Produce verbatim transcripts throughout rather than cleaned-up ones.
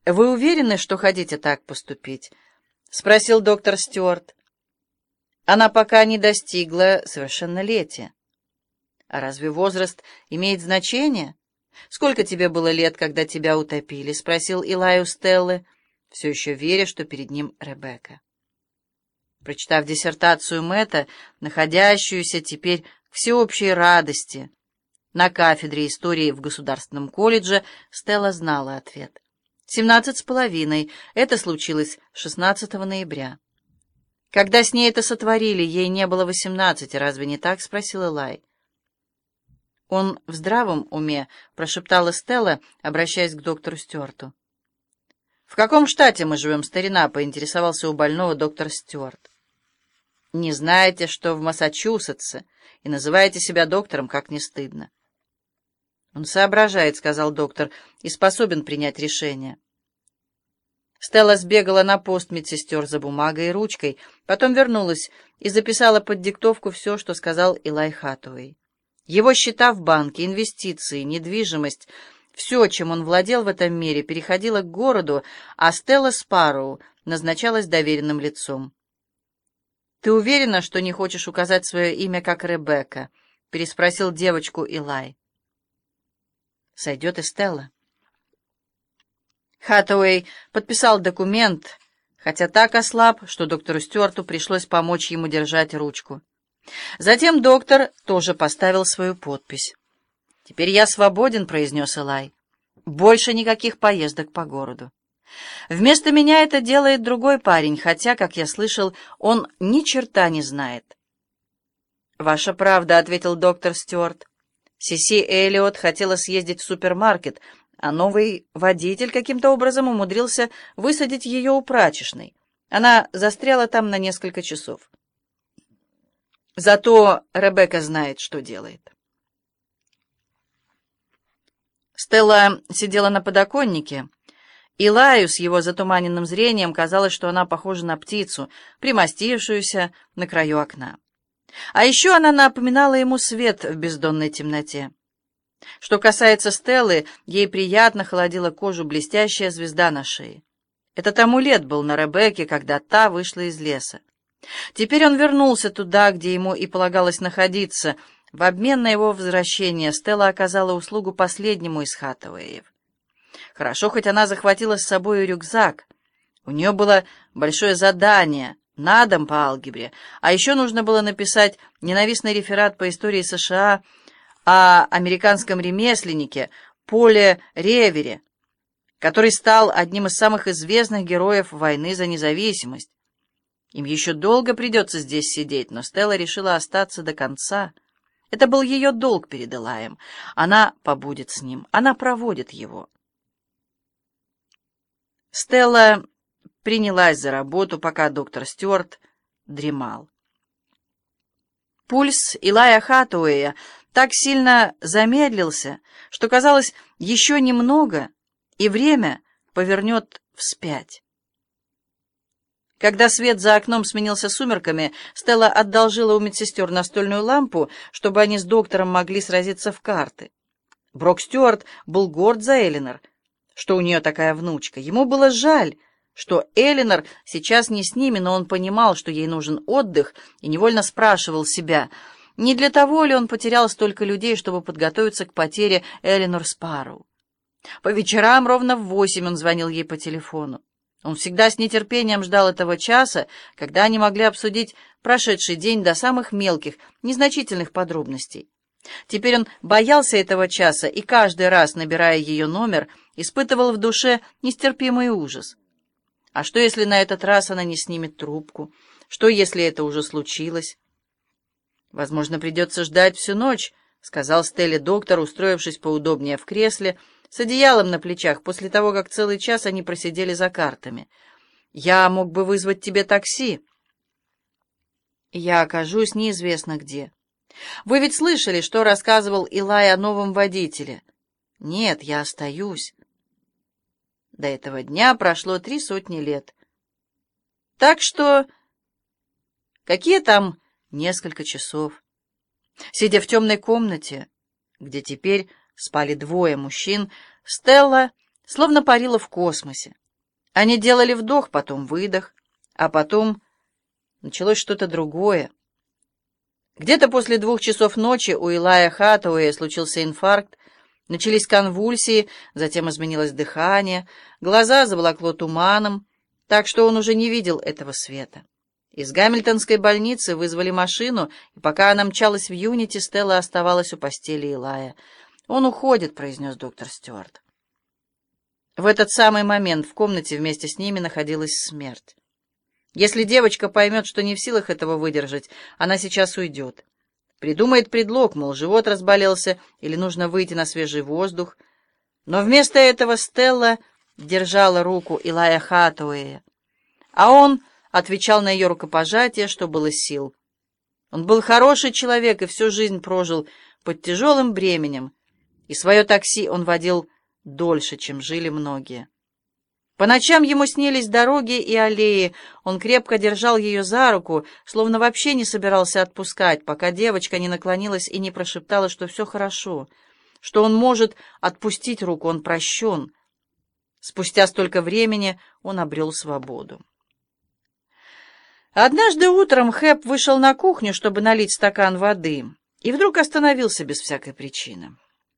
«Вы уверены, что хотите так поступить?» — спросил доктор Стюарт. «Она пока не достигла совершеннолетия». «А разве возраст имеет значение? Сколько тебе было лет, когда тебя утопили?» — спросил Илай у Стеллы, все еще веря, что перед ним Ребекка. Прочитав диссертацию Мэтта, находящуюся теперь к всеобщей радости на кафедре истории в Государственном колледже, Стелла знала ответ. Семнадцать с половиной. Это случилось шестнадцатого ноября. «Когда с ней это сотворили, ей не было восемнадцати, разве не так?» — спросил Илай. «Он в здравом уме», — прошептала Стелла, обращаясь к доктору Стюарту. «В каком штате мы живем, старина?» — поинтересовался у больного доктор Стюарт. «Не знаете, что в Массачусетсе, и называете себя доктором, как не стыдно». «Он соображает», — сказал доктор, — «и способен принять решение». Стелла сбегала на пост медсестер за бумагой и ручкой, потом вернулась и записала под диктовку все, что сказал Илай Хатуэй. Его счета в банке, инвестиции, недвижимость, все, чем он владел в этом мире, переходило к городу, а Стелла Спарроу назначалась доверенным лицом. «Ты уверена, что не хочешь указать свое имя, как Ребекка?» — переспросил девочку Илай. «Сойдет и Стелла». Хатуэй подписал документ, хотя так ослаб, что доктору Стюарту пришлось помочь ему держать ручку. Затем доктор тоже поставил свою подпись. «Теперь я свободен», — произнес Илай. «Больше никаких поездок по городу. Вместо меня это делает другой парень, хотя, как я слышал, он ни черта не знает». «Ваша правда», — ответил доктор Стюарт. Сиси Эллиот хотела съездить в супермаркет, а новый водитель каким-то образом умудрился высадить ее у прачечной. Она застряла там на несколько часов. Зато Ребекка знает, что делает. Стелла сидела на подоконнике. Илаю с его затуманенным зрением казалось, что она похожа на птицу, примостившуюся на краю окна. А еще она напоминала ему свет в бездонной темноте. Что касается Стеллы, ей приятно холодила кожу блестящая звезда на шее. Этот амулет был на Ребекке, когда та вышла из леса. Теперь он вернулся туда, где ему и полагалось находиться. В обмен на его возвращение Стелла оказала услугу последнему из Хатуэев. Хорошо, хоть она захватила с собой рюкзак. У нее было большое задание на дом по алгебре, а еще нужно было написать ненавистный реферат по истории США о американском ремесленнике Поле Ревере, который стал одним из самых известных героев войны за независимость. Им еще долго придется здесь сидеть, но Стелла решила остаться до конца. Это был ее долг перед Илаем. Она побудет с ним, она проводит его. Стелла принялась за работу, пока доктор Стюарт дремал. Пульс Илая Хатуэя так сильно замедлился, что, казалось, еще немного, и время повернет вспять. Когда свет за окном сменился сумерками, Стелла одолжила у медсестер настольную лампу, чтобы они с доктором могли сразиться в карты. Брок Стюарт был горд за Элинор, что у нее такая внучка. Ему было жаль, что Элинор сейчас не с ними, но он понимал, что ей нужен отдых, и невольно спрашивал себя, не для того ли он потерял столько людей, чтобы подготовиться к потере Элинор Спарроу. По вечерам ровно в восемь он звонил ей по телефону. Он всегда с нетерпением ждал этого часа, когда они могли обсудить прошедший день до самых мелких, незначительных подробностей. Теперь он боялся этого часа и каждый раз, набирая ее номер, испытывал в душе нестерпимый ужас. А что, если на этот раз она не снимет трубку? Что, если это уже случилось? «Возможно, придется ждать всю ночь», — сказал Стелле доктор, устроившись поудобнее в кресле, с одеялом на плечах, после того, как целый час они просидели за картами. «Я мог бы вызвать тебе такси». «Я окажусь неизвестно где». «Вы ведь слышали, что рассказывал Илай о новом водителе?» «Нет, я остаюсь». До этого дня прошло три сотни лет. Так что... Какие там несколько часов? Сидя в темной комнате, где теперь спали двое мужчин, Стелла словно парила в космосе. Они делали вдох, потом выдох, а потом началось что-то другое. Где-то после двух часов ночи у Илая Хатуэя случился инфаркт, начались конвульсии, затем изменилось дыхание, глаза заволокло туманом, так что он уже не видел этого света. Из Гамильтонской больницы вызвали машину, и пока она мчалась в Юнити, Стелла оставалась у постели Илая. «Он уходит», — произнес доктор Стюарт. В этот самый момент в комнате вместе с ними находилась смерть. Если девочка поймет, что не в силах этого выдержать, она сейчас уйдет. Придумает предлог, мол, живот разболелся или нужно выйти на свежий воздух. Но вместо этого Стелла держала руку Илая Хатуэя, а он отвечал на ее рукопожатие, что было сил. Он был хороший человек и всю жизнь прожил под тяжелым бременем, и свое такси он водил дольше, чем жили многие. По ночам ему снились дороги и аллеи, он крепко держал ее за руку, словно вообще не собирался отпускать, пока девочка не наклонилась и не прошептала, что все хорошо, что он может отпустить руку, он прощен. Спустя столько времени он обрел свободу. Однажды утром Хэп вышел на кухню, чтобы налить стакан воды, и вдруг остановился без всякой причины.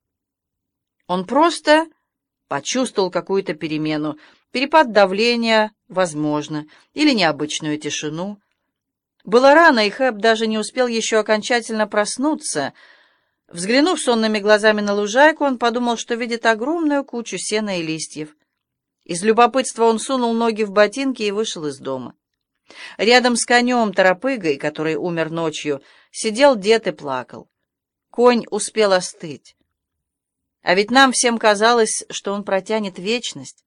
Он просто почувствовал какую-то перемену, перепад давления, возможно, или необычную тишину. Было рано, и Хэп даже не успел еще окончательно проснуться. Взглянув сонными глазами на лужайку, он подумал, что видит огромную кучу сена и листьев. Из любопытства он сунул ноги в ботинки и вышел из дома. Рядом с конем-торопыгой, который умер ночью, сидел дед и плакал. Конь успел остыть. А ведь нам всем казалось, что он протянет вечность.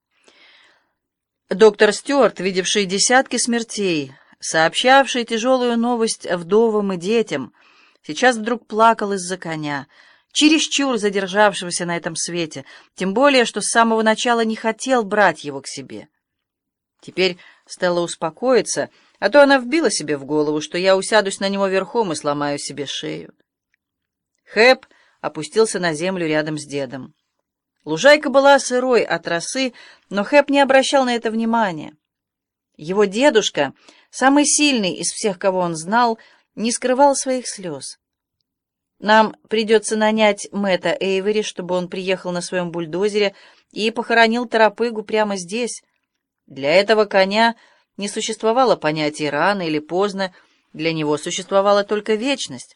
Доктор Стюарт, видевший десятки смертей, сообщавший тяжелую новость вдовам и детям, сейчас вдруг плакал из-за коня, чересчур задержавшегося на этом свете, тем более, что с самого начала не хотел брать его к себе. Теперь Стелла успокоится, а то она вбила себе в голову, что я усядусь на него верхом и сломаю себе шею. Хэп опустился на землю рядом с дедом. Лужайка была сырой от росы, но Хэп не обращал на это внимания. Его дедушка, самый сильный из всех, кого он знал, не скрывал своих слез. Нам придется нанять Мэтта Эйвери, чтобы он приехал на своем бульдозере и похоронил торопыгу прямо здесь. Для этого коня не существовало понятия рано или поздно, для него существовала только вечность.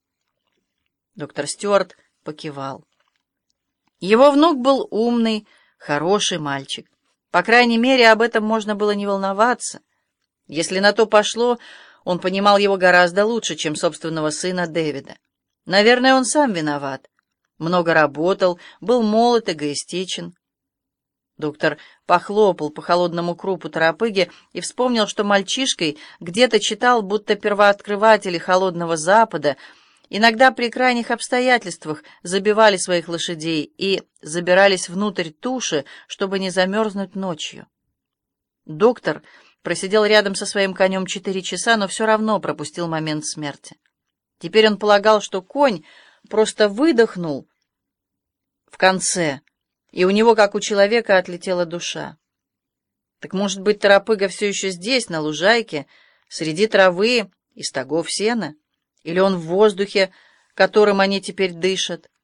Доктор Стюарт покивал. Его внук был умный, хороший мальчик. По крайней мере, об этом можно было не волноваться. Если на то пошло, он понимал его гораздо лучше, чем собственного сына Дэвида. Наверное, он сам виноват. Много работал, был молод, эгоистичен. Доктор похлопал по холодному крупу торопыги и вспомнил, что мальчишкой где-то читал, будто первооткрыватели холодного Запада иногда при крайних обстоятельствах забивали своих лошадей и забирались внутрь туши, чтобы не замерзнуть ночью. Доктор просидел рядом со своим конем четыре часа, но все равно пропустил момент смерти. Теперь он полагал, что конь просто выдохнул в конце, и у него, как у человека, отлетела душа. Так, может быть, торопыга все еще здесь, на лужайке, среди травы и стогов сена? Или он в воздухе, которым они теперь дышат?